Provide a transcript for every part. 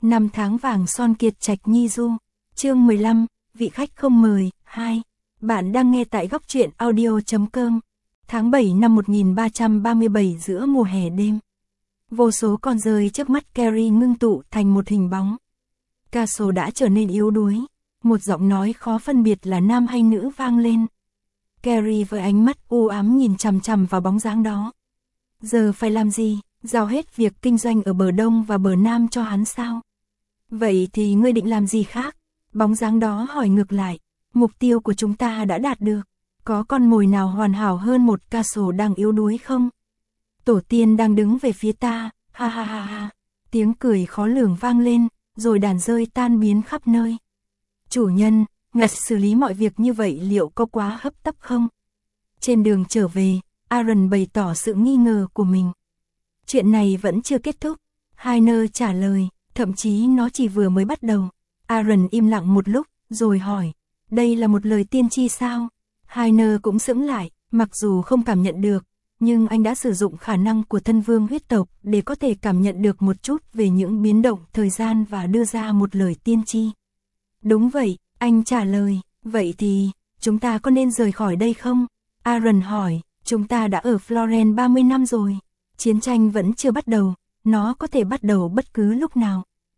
Năm tháng vàng son kiệt trạch nhi du. Chương 15, vị khách không mời, 2. Bạn đang nghe tại góc truyện audio.com. Tháng 7 năm 1337 giữa mùa hè đêm. Vô số con rơi trước mắt Carrie ngưng tụ thành một hình bóng. Castle đã trở nên yếu đuối. Một giọng nói khó phân biệt là nam hay nữ vang lên. Carrie với ánh mắt u ám nhìn chằm chằm vào bóng dáng đó. Giờ phải làm gì? Giao hết việc kinh doanh ở bờ đông và bờ nam cho hắn sao? Vậy thì ngươi định làm gì khác? Bóng dáng đó hỏi ngược lại. Mục tiêu của chúng ta đã đạt được. Có con mồi nào hoàn hảo hơn một Castle đang yếu đuối không? Tổ tiên đang đứng về phía ta, ha ha ha ha. Tiếng cười khó lường vang lên, rồi đàn rơi tan biến khắp nơi. Chủ nhân, ngài xử lý mọi việc như vậy liệu có quá hấp tấp không? Trên đường trở về, Aaron bày tỏ sự nghi ngờ của mình. Chuyện này vẫn chưa kết thúc. Hainer trả lời, thậm chí nó chỉ vừa mới bắt đầu. Aaron im lặng một lúc, rồi hỏi, đây là một lời tiên tri sao? Hainer cũng sững lại, mặc dù không cảm nhận được, nhưng anh đã sử dụng khả năng của thân vương huyết tộc để có thể cảm nhận được một chút về những biến động thời gian và đưa ra một lời tiên tri. Đúng vậy, anh trả lời, vậy thì, chúng ta có nên rời khỏi đây không? Aaron hỏi, chúng ta đã ở Florence 30 năm rồi, chiến tranh vẫn chưa bắt đầu, nó có thể bắt đầu bất cứ lúc nào.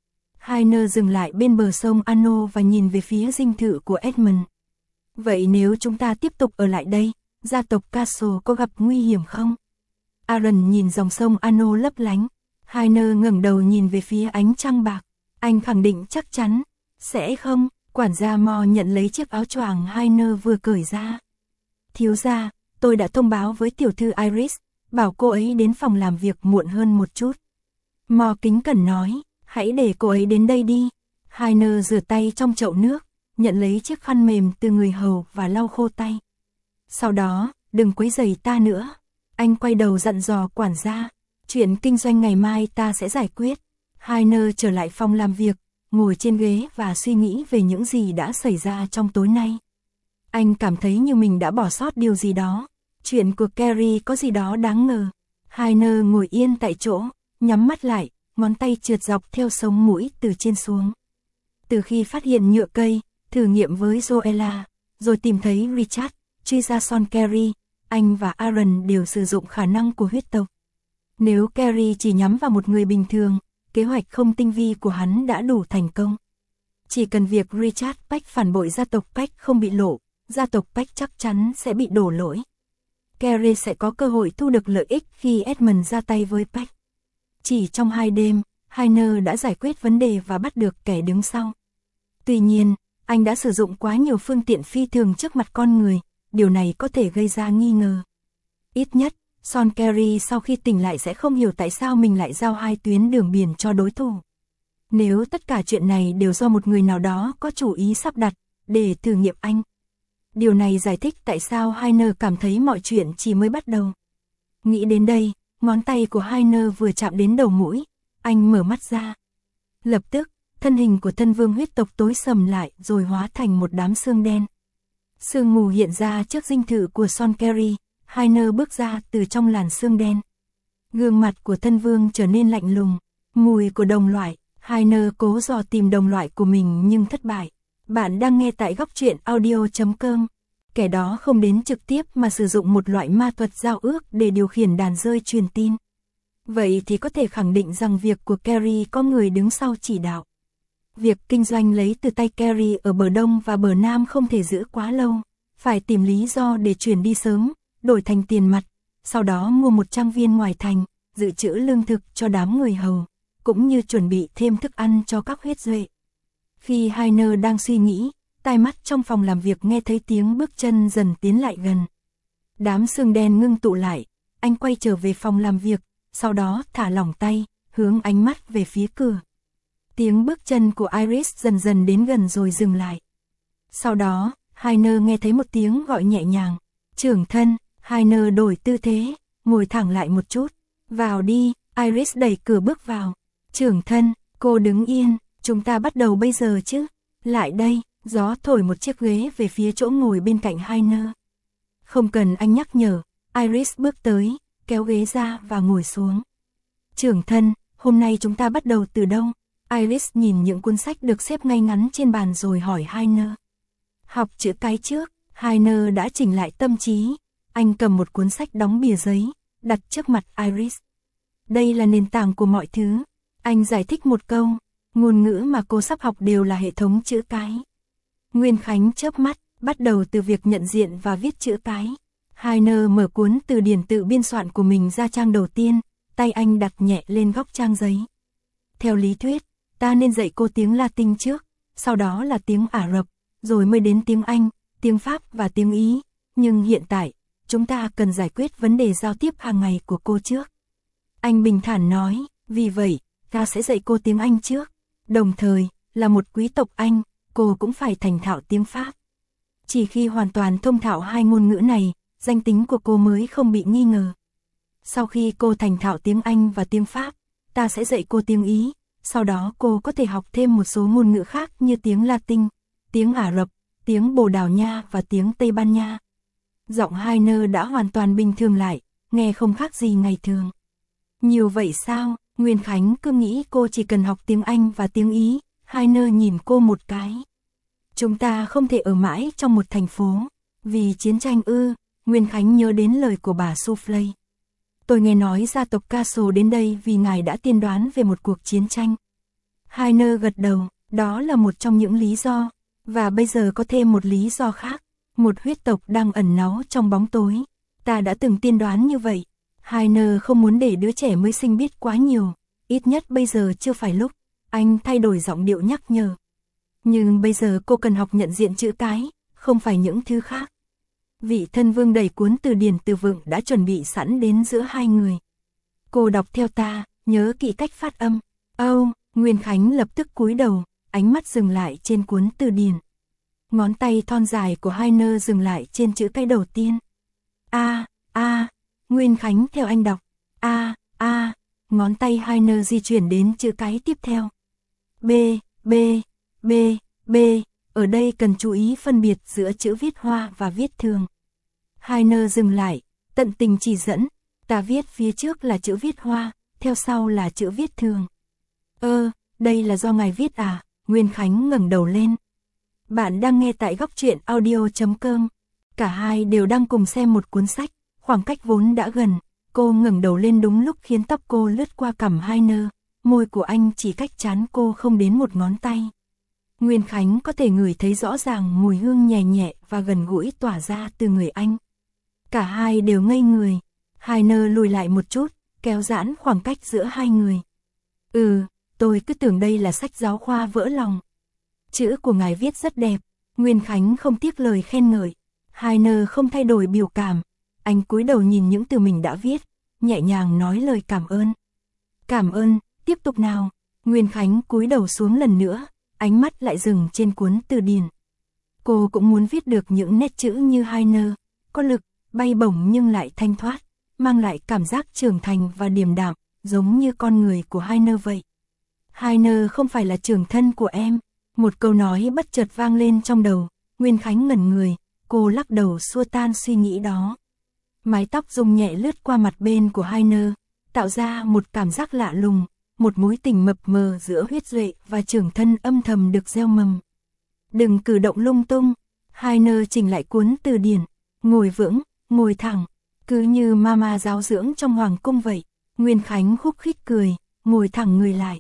Hainer dừng lại bên bờ sông Arno và nhìn về phía dinh thự của Edmund. Vậy nếu chúng ta tiếp tục ở lại đây, gia tộc Castle có gặp nguy hiểm không? Aaron nhìn dòng sông Arno lấp lánh. Hainer ngẩng đầu nhìn về phía ánh trăng bạc. Anh khẳng định chắc chắn. Sẽ không, quản gia Mo nhận lấy chiếc áo choàng Hainer vừa cởi ra. Thiếu gia, tôi đã thông báo với tiểu thư Iris, bảo cô ấy đến phòng làm việc muộn hơn một chút. Mo kính cẩn nói, hãy để cô ấy đến đây đi. Hainer rửa tay trong chậu nước, nhận lấy chiếc khăn mềm từ người hầu và lau khô tay. Sau đó, đừng quấy rầy ta nữa. Anh quay đầu dặn dò quản gia, chuyện kinh doanh ngày mai ta sẽ giải quyết. Hainer trở lại phòng làm việc, ngồi trên ghế và suy nghĩ về những gì đã xảy ra trong tối nay. Anh cảm thấy như mình đã bỏ sót điều gì đó. Chuyện của Carrie có gì đó đáng ngờ. Hainer ngồi yên tại chỗ, nhắm mắt lại, ngón tay trượt dọc theo sống mũi từ trên xuống. Từ khi phát hiện nhựa cây, thử nghiệm với Joella, rồi tìm thấy Richard, truy ra Son Carrie, anh và Aaron đều sử dụng khả năng của huyết tộc. Nếu Carrie chỉ nhắm vào một người bình thường, kế hoạch không tinh vi của hắn đã đủ thành công. Chỉ cần việc Richard Peck phản bội gia tộc Peck không bị lộ, gia tộc Peck chắc chắn sẽ bị đổ lỗi. Carrie sẽ có cơ hội thu được lợi ích khi Edmund ra tay với Peck. Chỉ trong 2 đêm, Hainer đã giải quyết vấn đề và bắt được kẻ đứng sau. Tuy nhiên, anh đã sử dụng quá nhiều phương tiện phi thường trước mặt con người, điều này có thể gây ra nghi ngờ. Ít nhất, Son Carrie sau khi tỉnh lại sẽ không hiểu tại sao mình lại giao 2 tuyến đường biển cho đối thủ. Nếu tất cả chuyện này đều do một người nào đó có chủ ý sắp đặt, để thử nghiệm anh. Điều này giải thích tại sao Hainer cảm thấy mọi chuyện chỉ mới bắt đầu. Nghĩ đến đây, ngón tay của Hainer vừa chạm đến đầu mũi, anh mở mắt ra. Lập tức, thân hình của thân vương huyết tộc tối sầm lại rồi hóa thành một đám sương đen. Sương mù hiện ra trước dinh thự của Son Carrie, Hainer bước ra từ trong làn sương đen. Gương mặt của thân vương trở nên lạnh lùng, mùi của đồng loại, Hainer cố dò tìm đồng loại của mình nhưng thất bại. Bạn đang nghe tại góc truyện audio.com. Kẻ đó không đến trực tiếp mà sử dụng một loại ma thuật giao ước để điều khiển đàn rơi truyền tin. Vậy thì có thể khẳng định rằng việc của Carrie có người đứng sau chỉ đạo. Việc kinh doanh lấy từ tay Carrie ở bờ đông và bờ nam không thể giữ quá lâu, phải tìm lý do để chuyển đi sớm, đổi thành tiền mặt, sau đó mua một trang viên ngoài thành, dự trữ lương thực cho đám người hầu, cũng như chuẩn bị thêm thức ăn cho các huyết duệ. Khi Hainer đang suy nghĩ, tai mắt trong phòng làm việc nghe thấy tiếng bước chân dần tiến lại gần. Đám sương đen ngưng tụ lại, anh quay trở về phòng làm việc, sau đó thả lỏng tay, hướng ánh mắt về phía cửa. Tiếng bước chân của Iris dần dần đến gần rồi dừng lại. Sau đó, Hainer nghe thấy một tiếng gọi nhẹ nhàng. Trưởng thân, Hainer đổi tư thế, ngồi thẳng lại một chút. Vào đi, Iris đẩy cửa bước vào. Trưởng thân, cô đứng yên, chúng ta bắt đầu bây giờ chứ. Lại đây, gió thổi một chiếc ghế về phía chỗ ngồi bên cạnh Hainer. Không cần anh nhắc nhở, Iris bước tới, kéo ghế ra và ngồi xuống. Trưởng thân, hôm nay chúng ta bắt đầu từ đâu? Iris nhìn những cuốn sách được xếp ngay ngắn trên bàn rồi hỏi Heiner. Học chữ cái trước, Heiner đã chỉnh lại tâm trí. Anh cầm một cuốn sách đóng bìa giấy, đặt trước mặt Iris. Đây là nền tảng của mọi thứ. Anh giải thích một câu, ngôn ngữ mà cô sắp học đều là hệ thống chữ cái. Nguyên Khánh chớp mắt, bắt đầu từ việc nhận diện và viết chữ cái. Heiner mở cuốn từ điển tự biên soạn của mình ra trang đầu tiên, tay anh đặt nhẹ lên góc trang giấy. Theo lý thuyết, ta nên dạy cô tiếng Latin trước, sau đó là tiếng Ả Rập, rồi mới đến tiếng Anh, tiếng Pháp và tiếng Ý. Nhưng hiện tại, chúng ta cần giải quyết vấn đề giao tiếp hàng ngày của cô trước. Anh bình thản nói, vì vậy, ta sẽ dạy cô tiếng Anh trước. Đồng thời, là một quý tộc Anh, cô cũng phải thành thạo tiếng Pháp. Chỉ khi hoàn toàn thông thạo hai ngôn ngữ này, danh tính của cô mới không bị nghi ngờ. Sau khi cô thành thạo tiếng Anh và tiếng Pháp, ta sẽ dạy cô tiếng Ý. Sau đó cô có thể học thêm một số ngôn ngữ khác như tiếng Latin, tiếng Ả Rập, tiếng Bồ Đào Nha và tiếng Tây Ban Nha. Giọng Heiner đã hoàn toàn bình thường lại, nghe không khác gì ngày thường. Nhiều vậy sao? Nguyên Khánh cứ nghĩ cô chỉ cần học tiếng Anh và tiếng Ý. Heiner nhìn cô một cái. Chúng ta không thể ở mãi trong một thành phố. Vì chiến tranh ư? Nguyên Khánh nhớ đến lời của bà Soufflé. Tôi nghe nói gia tộc Castle đến đây vì ngài đã tiên đoán về một cuộc chiến tranh. Heiner gật đầu, đó là một trong những lý do. Và bây giờ có thêm một lý do khác. Một huyết tộc đang ẩn náu trong bóng tối. Ta đã từng tiên đoán như vậy. Heiner không muốn để đứa trẻ mới sinh biết quá nhiều. Ít nhất bây giờ chưa phải lúc. Anh thay đổi giọng điệu nhắc nhở. Nhưng bây giờ cô cần học nhận diện chữ cái, không phải những thứ khác. Vị thân vương đẩy cuốn từ điển từ vựng đã chuẩn bị sẵn đến giữa hai người. Cô đọc theo ta, nhớ kỹ cách phát âm. Nguyên Khánh lập tức cúi đầu, ánh mắt dừng lại trên cuốn từ điển. Ngón tay thon dài của Heiner dừng lại trên chữ cái đầu tiên. Nguyên Khánh theo anh đọc. Ngón tay Heiner di chuyển đến chữ cái tiếp theo. B. Ở đây cần chú ý phân biệt giữa chữ viết hoa và viết thường. Heiner dừng lại, tận tình chỉ dẫn. Ta viết phía trước là chữ viết hoa, theo sau là chữ viết thường. Đây là do ngài viết à? Nguyên Khánh ngẩng đầu lên. Bạn đang nghe tại góc truyện audio.com. Cả hai đều đang cùng xem một cuốn sách, khoảng cách vốn đã gần. Cô ngẩng đầu lên đúng lúc khiến tóc cô lướt qua cằm Heiner, môi của anh chỉ cách trán cô không đến một ngón tay. Nguyên Khánh có thể ngửi thấy rõ ràng mùi hương nhẹ nhẹ và gần gũi tỏa ra từ người anh. Cả hai đều ngây người. Heiner lùi lại một chút, kéo giãn khoảng cách giữa hai người. Tôi cứ tưởng đây là sách giáo khoa vỡ lòng. Chữ của ngài viết rất đẹp. Nguyên Khánh không tiếc lời khen ngợi. Heiner không thay đổi biểu cảm. Anh cúi đầu nhìn những từ mình đã viết, nhẹ nhàng nói lời cảm ơn. Cảm ơn, tiếp tục nào. Nguyên Khánh cúi đầu xuống lần nữa, ánh mắt lại dừng trên cuốn từ điển. Cô cũng muốn viết được những nét chữ như Heiner, có lực, bay bổng nhưng lại thanh thoát, mang lại cảm giác trưởng thành và điềm đạm, giống như con người của Heiner vậy. Heiner không phải là trưởng thân của em. Một câu nói bất chợt vang lên trong đầu. Nguyên Khánh ngẩn người, cô lắc đầu xua tan suy nghĩ đó. Mái tóc rung nhẹ lướt qua mặt bên của Heiner, tạo ra một cảm giác lạ lùng, một mối tình mập mờ giữa huyết duệ và trưởng thân âm thầm được gieo mầm. Đừng cử động lung tung. Heiner chỉnh lại cuốn từ điển, ngồi vững, ngồi thẳng, cứ như mama giáo dưỡng trong hoàng cung vậy. Nguyên Khánh khúc khích cười, ngồi thẳng người lại.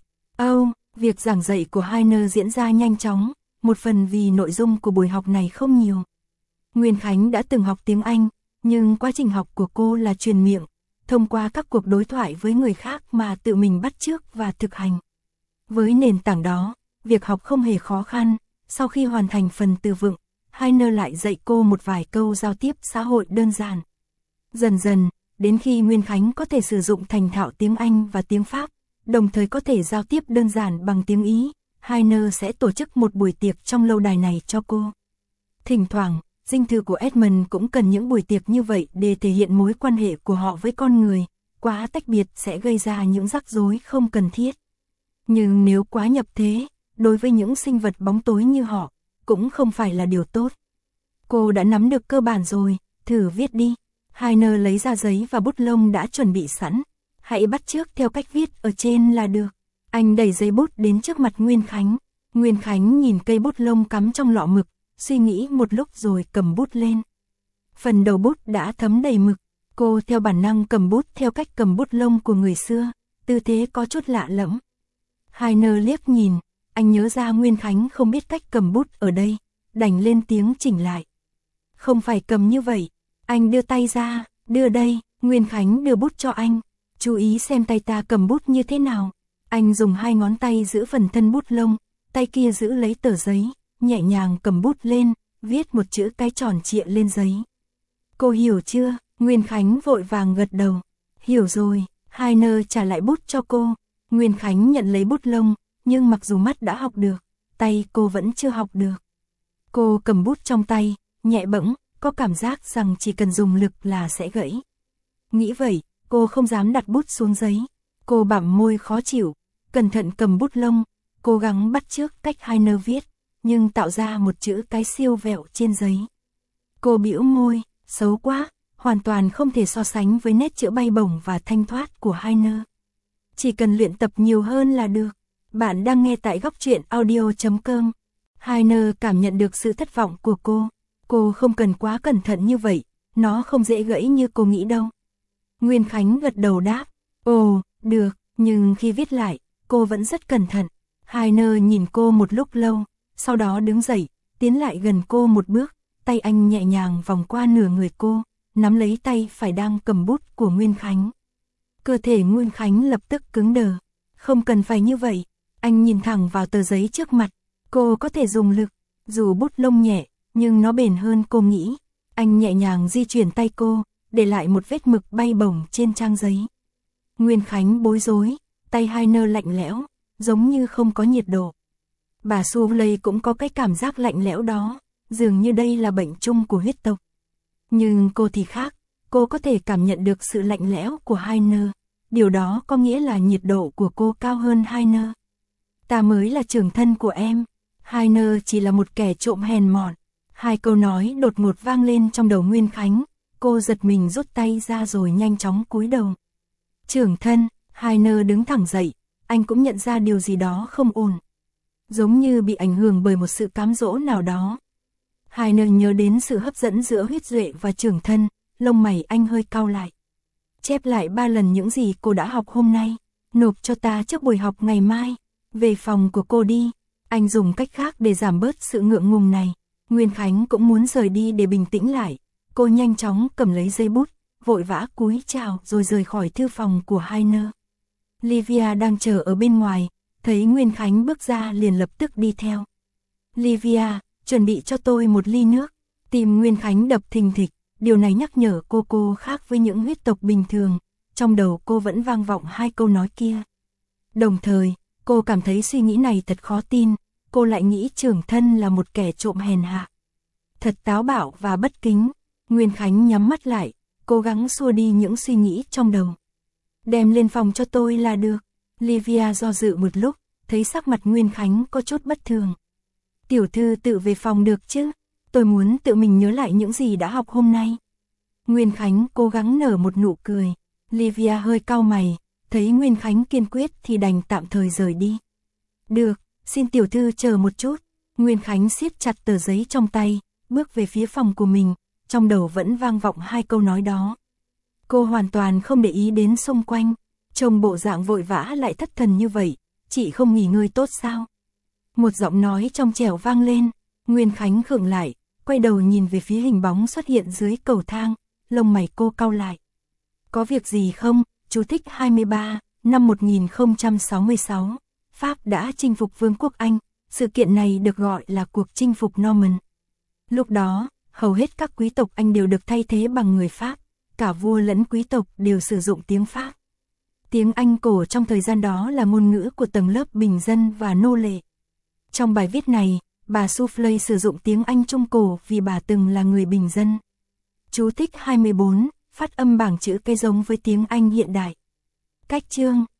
Việc giảng dạy của Heiner diễn ra nhanh chóng, một phần vì nội dung của buổi học này không nhiều. Nguyên Khánh đã từng học tiếng Anh, nhưng quá trình học của cô là truyền miệng, thông qua các cuộc đối thoại với người khác mà tự mình bắt chước và thực hành. Với nền tảng đó, việc học không hề khó khăn. Sau khi hoàn thành phần từ vựng, Heiner lại dạy cô một vài câu giao tiếp xã hội đơn giản. Dần dần, đến khi Nguyên Khánh có thể sử dụng thành thạo tiếng Anh và tiếng Pháp, đồng thời có thể giao tiếp đơn giản bằng tiếng Ý, Heiner sẽ tổ chức một buổi tiệc trong lâu đài này cho cô. Thỉnh thoảng, dinh thự của Edmund cũng cần những buổi tiệc như vậy để thể hiện mối quan hệ của họ với con người. Quá tách biệt sẽ gây ra những rắc rối không cần thiết. Nhưng nếu quá nhập thế, đối với những sinh vật bóng tối như họ, cũng không phải là điều tốt. Cô đã nắm được cơ bản rồi, thử viết đi. Heiner lấy ra giấy và bút lông đã chuẩn bị sẵn. Hãy bắt chước theo cách viết ở trên là được. Anh đẩy giấy bút đến trước mặt Nguyên Khánh. Nguyên Khánh nhìn cây bút lông cắm trong lọ mực, suy nghĩ một lúc rồi cầm bút lên. Phần đầu bút đã thấm đầy mực, cô theo bản năng cầm bút theo cách cầm bút lông của người xưa, tư thế có chút lạ lẫm. Heiner liếc nhìn, anh nhớ ra Nguyên Khánh không biết cách cầm bút ở đây, đành lên tiếng chỉnh lại. Không phải cầm như vậy, anh đưa tay ra, đưa đây, Nguyên Khánh đưa bút cho anh, chú ý xem tay ta cầm bút như thế nào. Anh dùng hai ngón tay giữ phần thân bút lông, tay kia giữ lấy tờ giấy, nhẹ nhàng cầm bút lên, viết một chữ cái tròn trịa lên giấy. Cô hiểu chưa? Nguyên Khánh vội vàng gật đầu. Hiểu rồi, Heiner trả lại bút cho cô. Nguyên Khánh nhận lấy bút lông, nhưng mặc dù mắt đã học được, tay cô vẫn chưa học được. Cô cầm bút trong tay, nhẹ bẫng, có cảm giác rằng chỉ cần dùng lực là sẽ gãy. Nghĩ vậy, cô không dám đặt bút xuống giấy. Cô bặm môi khó chịu, cẩn thận cầm bút lông, cố gắng bắt chước cách Heiner viết, nhưng tạo ra một chữ cái siêu vẹo trên giấy. Cô bĩu môi, xấu quá, hoàn toàn không thể so sánh với nét chữ bay bổng và thanh thoát của Heiner. Chỉ cần luyện tập nhiều hơn là được. Bạn đang nghe tại Góc Truyện Audio.com. Heiner cảm nhận được sự thất vọng của cô. Cô không cần quá cẩn thận như vậy, nó không dễ gãy như cô nghĩ đâu. Nguyên Khánh gật đầu đáp, ồ, được, nhưng khi viết lại, cô vẫn rất cẩn thận. Heiner nhìn cô một lúc lâu, sau đó đứng dậy, tiến lại gần cô một bước, tay anh nhẹ nhàng vòng qua nửa người cô, nắm lấy tay phải đang cầm bút của Nguyên Khánh. Cơ thể Nguyên Khánh lập tức cứng đờ. Không cần phải như vậy. Anh nhìn thẳng vào tờ giấy trước mặt. Cô có thể dùng lực, dù bút lông nhẹ, nhưng nó bền hơn cô nghĩ. Anh nhẹ nhàng di chuyển tay cô, để lại một vết mực bay bổng trên trang giấy. Nguyên Khánh bối rối, tay Heiner lạnh lẽo, giống như không có nhiệt độ. Bà Suley cũng có cái cảm giác lạnh lẽo đó, dường như đây là bệnh chung của huyết tộc. Nhưng cô thì khác, cô có thể cảm nhận được sự lạnh lẽo của Heiner. Điều đó có nghĩa là nhiệt độ của cô cao hơn Heiner. Ta mới là trưởng thân của em. Heiner chỉ là một kẻ trộm hèn mọn. Hai câu nói đột ngột vang lên trong đầu Nguyên Khánh. Cô giật mình rút tay ra rồi nhanh chóng cúi đầu. Trưởng thân, Heiner đứng thẳng dậy. Anh cũng nhận ra điều gì đó không ổn. Giống như bị ảnh hưởng bởi một sự cám dỗ nào đó. Heiner nhớ đến sự hấp dẫn giữa huyết duệ và trưởng thân. Lông mày anh hơi cau lại. Chép lại 3 lần những gì cô đã học hôm nay. Nộp cho ta trước buổi học ngày mai. Về phòng của cô đi. Anh dùng cách khác để giảm bớt sự ngượng ngùng này. Nguyên Khánh cũng muốn rời đi để bình tĩnh lại. Cô nhanh chóng cầm lấy giấy bút, vội vã cúi chào rồi rời khỏi thư phòng của Heiner. Livia đang chờ ở bên ngoài, thấy Nguyên Khánh bước ra liền lập tức đi theo. Livia, chuẩn bị cho tôi một ly nước. Tim Nguyên Khánh đập thình thịch, điều này nhắc nhở cô khác với những huyết tộc bình thường. Trong đầu cô vẫn vang vọng hai câu nói kia. Đồng thời, cô cảm thấy suy nghĩ này thật khó tin, cô lại nghĩ trưởng thân là một kẻ trộm hèn hạ. Thật táo bạo và bất kính. Nguyên Khánh nhắm mắt lại, cố gắng xua đi những suy nghĩ trong đầu. Đem lên phòng cho tôi là được. Livia do dự một lúc, thấy sắc mặt Nguyên Khánh có chút bất thường. Tiểu thư tự về phòng được chứ? Tôi muốn tự mình nhớ lại những gì đã học hôm nay. Nguyên Khánh cố gắng nở một nụ cười. Livia hơi cau mày, thấy Nguyên Khánh kiên quyết thì đành tạm thời rời đi. Được, xin tiểu thư chờ một chút. Nguyên Khánh siết chặt tờ giấy trong tay, bước về phía phòng của mình, trong đầu vẫn vang vọng hai câu nói đó. Cô hoàn toàn không để ý đến xung quanh, trông bộ dạng vội vã lại thất thần như vậy, chị không nghỉ ngơi tốt sao? Một giọng nói trong trẻo vang lên, Nguyên Khánh khựng lại, quay đầu nhìn về phía hình bóng xuất hiện dưới cầu thang, lông mày cô cau lại. Có việc gì không? Chú thích 23, năm 1066, Pháp đã chinh phục Vương quốc Anh, sự kiện này được gọi là cuộc chinh phục Norman. Lúc đó, hầu hết các quý tộc Anh đều được thay thế bằng người Pháp, cả vua lẫn quý tộc đều sử dụng tiếng Pháp. Tiếng Anh cổ trong thời gian đó là ngôn ngữ của tầng lớp bình dân và nô lệ. Trong bài viết này, bà Souffley sử dụng tiếng Anh Trung cổ vì bà từng là người bình dân. Chú thích 24, phát âm bảng chữ cái giống với tiếng Anh hiện đại. Cách chương